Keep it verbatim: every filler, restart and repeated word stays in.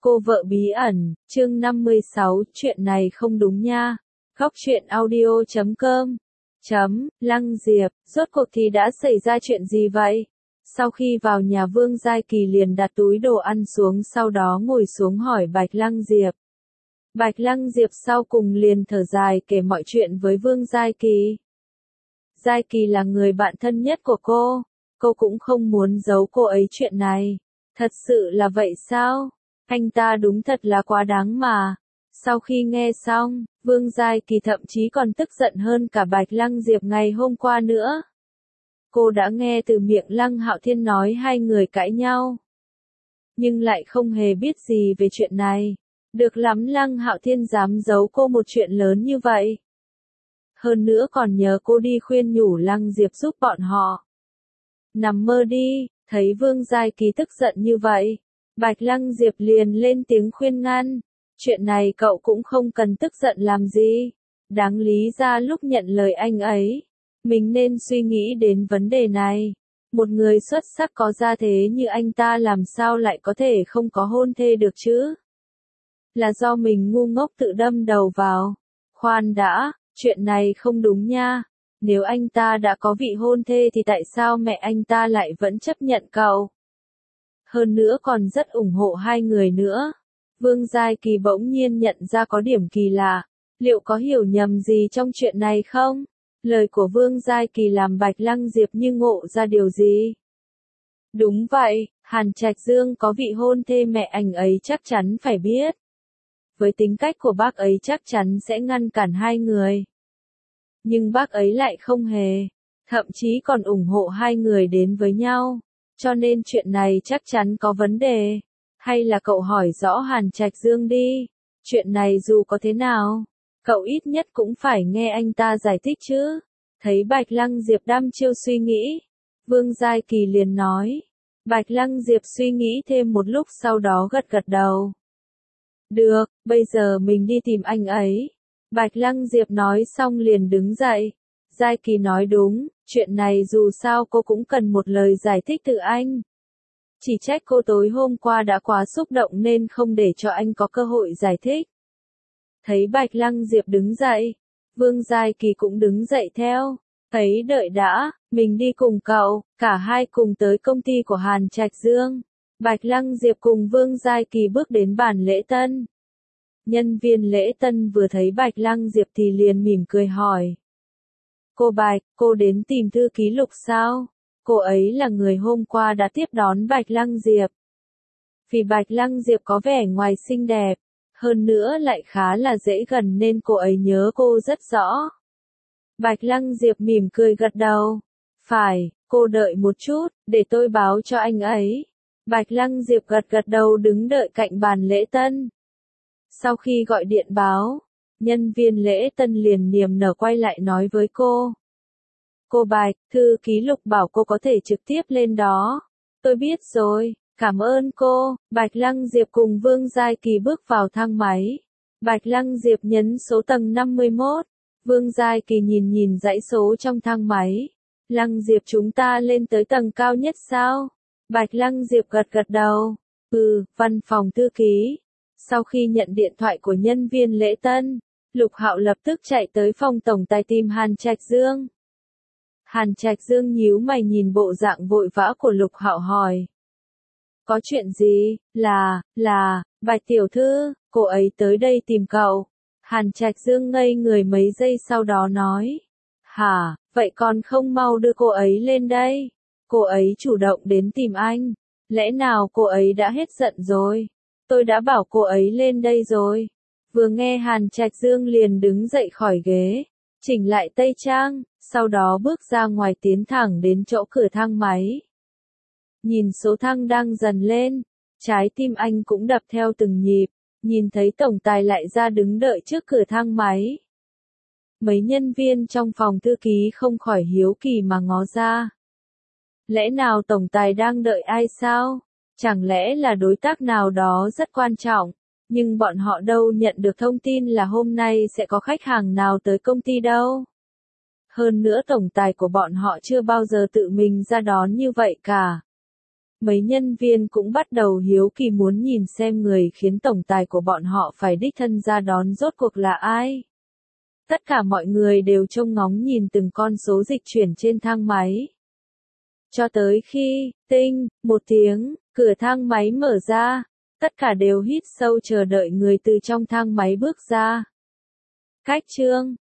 Cô vợ bí ẩn, chương năm mươi sáu, chuyện này không đúng nha. Góc truyện audio chấm com. Chấm, Lăng Diệp, rốt cuộc thì đã xảy ra chuyện gì vậy? Sau khi vào nhà Vương Giai Kỳ liền đặt túi đồ ăn xuống, sau đó ngồi xuống hỏi Bạch Lăng Diệp. Bạch Lăng Diệp sau cùng liền thở dài kể mọi chuyện với Vương Giai Kỳ. Giai Kỳ là người bạn thân nhất của cô, cô cũng không muốn giấu cô ấy chuyện này. Thật sự là vậy sao? Anh ta đúng thật là quá đáng mà. Sau khi nghe xong, Vương Giai Kỳ thậm chí còn tức giận hơn cả Bạch Lăng Diệp ngày hôm qua nữa. Cô đã nghe từ miệng Lăng Hạo Thiên nói hai người cãi nhau, nhưng lại không hề biết gì về chuyện này. Được lắm, Lăng Hạo Thiên dám giấu cô một chuyện lớn như vậy. Hơn nữa còn nhờ cô đi khuyên nhủ Lăng Diệp giúp bọn họ. Nằm mơ đi. Thấy Vương Giai Kỳ tức giận như vậy, Bạch Lăng Diệp liền lên tiếng khuyên ngăn. Chuyện này cậu cũng không cần tức giận làm gì. Đáng lý ra lúc nhận lời anh ấy, mình nên suy nghĩ đến vấn đề này. Một người xuất sắc có gia thế như anh ta làm sao lại có thể không có hôn thê được chứ? Là do mình ngu ngốc tự đâm đầu vào. Khoan đã, chuyện này không đúng nha. Nếu anh ta đã có vị hôn thê thì tại sao mẹ anh ta lại vẫn chấp nhận cậu? Hơn nữa còn rất ủng hộ hai người nữa. Vương Giai Kỳ bỗng nhiên nhận ra có điểm kỳ lạ. Liệu có hiểu nhầm gì trong chuyện này không? Lời của Vương Giai Kỳ làm Bạch Lăng Diệp như ngộ ra điều gì? Đúng vậy, Hàn Trạch Dương có vị hôn thê, mẹ anh ấy chắc chắn phải biết. Với tính cách của bác ấy chắc chắn sẽ ngăn cản hai người. Nhưng bác ấy lại không hề, thậm chí còn ủng hộ hai người đến với nhau. Cho nên chuyện này chắc chắn có vấn đề. Hay là cậu hỏi rõ Hàn Trạch Dương đi. Chuyện này dù có thế nào, cậu ít nhất cũng phải nghe anh ta giải thích chứ. Thấy Bạch Lăng Diệp đăm chiêu suy nghĩ, Vương Giai Kỳ liền nói. Bạch Lăng Diệp suy nghĩ thêm một lúc sau đó gật gật đầu. Được, bây giờ mình đi tìm anh ấy. Bạch Lăng Diệp nói xong liền đứng dậy. Giai Kỳ nói đúng, chuyện này dù sao cô cũng cần một lời giải thích từ anh. Chỉ trách cô tối hôm qua đã quá xúc động nên không để cho anh có cơ hội giải thích. Thấy Bạch Lăng Diệp đứng dậy, Vương Giai Kỳ cũng đứng dậy theo. Thấy đợi đã, mình đi cùng cậu. Cả hai cùng tới công ty của Hàn Trạch Dương. Bạch Lăng Diệp cùng Vương Giai Kỳ bước đến bàn lễ tân. Nhân viên lễ tân vừa thấy Bạch Lăng Diệp thì liền mỉm cười hỏi. Cô Bạch, cô đến tìm thư ký Lục sao? Cô ấy là người hôm qua đã tiếp đón Bạch Lăng Diệp. Vì Bạch Lăng Diệp có vẻ ngoài xinh đẹp, hơn nữa lại khá là dễ gần nên cô ấy nhớ cô rất rõ. Bạch Lăng Diệp mỉm cười gật đầu. Phải, cô đợi một chút, để tôi báo cho anh ấy. Bạch Lăng Diệp gật gật đầu đứng đợi cạnh bàn lễ tân. Sau khi gọi điện báo, nhân viên lễ tân liền niềm nở quay lại nói với cô. Cô Bạch, thư ký Lục bảo cô có thể trực tiếp lên đó. Tôi biết rồi, cảm ơn cô. Bạch Lăng Diệp cùng Vương Giai Kỳ bước vào thang máy. Bạch Lăng Diệp nhấn số tầng năm mươi mốt. Vương Giai Kỳ nhìn nhìn dãy số trong thang máy. Lăng Diệp, chúng ta lên tới tầng cao nhất sao? Bạch Lăng Diệp gật gật đầu. Ừ, văn phòng thư ký. Sau khi nhận điện thoại của nhân viên lễ tân, Lục Hạo lập tức chạy tới phòng tổng tài tìm Hàn Trạch Dương. Hàn Trạch Dương nhíu mày nhìn bộ dạng vội vã của Lục Hạo hỏi. Có chuyện gì? Là, là, Bạch tiểu thư, cô ấy tới đây tìm cậu. Hàn Trạch Dương ngây người mấy giây sau đó nói. Hả, vậy còn không mau đưa cô ấy lên đây? Cô ấy chủ động đến tìm anh. Lẽ nào cô ấy đã hết giận rồi? Tôi đã bảo cô ấy lên đây rồi. Vừa nghe Hàn Trạch Dương liền đứng dậy khỏi ghế, chỉnh lại tây trang, sau đó bước ra ngoài tiến thẳng đến chỗ cửa thang máy. Nhìn số thang đang dần lên, trái tim anh cũng đập theo từng nhịp, nhìn thấy tổng tài lại ra đứng đợi trước cửa thang máy. Mấy nhân viên trong phòng thư ký không khỏi hiếu kỳ mà ngó ra. Lẽ nào tổng tài đang đợi ai sao? Chẳng lẽ là đối tác nào đó rất quan trọng? Nhưng bọn họ đâu nhận được thông tin là hôm nay sẽ có khách hàng nào tới công ty đâu. Hơn nữa tổng tài của bọn họ chưa bao giờ tự mình ra đón như vậy cả. mấy nhân viên cũng bắt đầu hiếu kỳ muốn nhìn xem người khiến tổng tài của bọn họ phải đích thân ra đón rốt cuộc là ai. Tất cả mọi người đều trông ngóng nhìn từng con số dịch chuyển trên thang máy. Cho tới khi, tinh, một tiếng, cửa thang máy mở ra, tất cả đều hít sâu chờ đợi người từ trong thang máy bước ra. Cách chương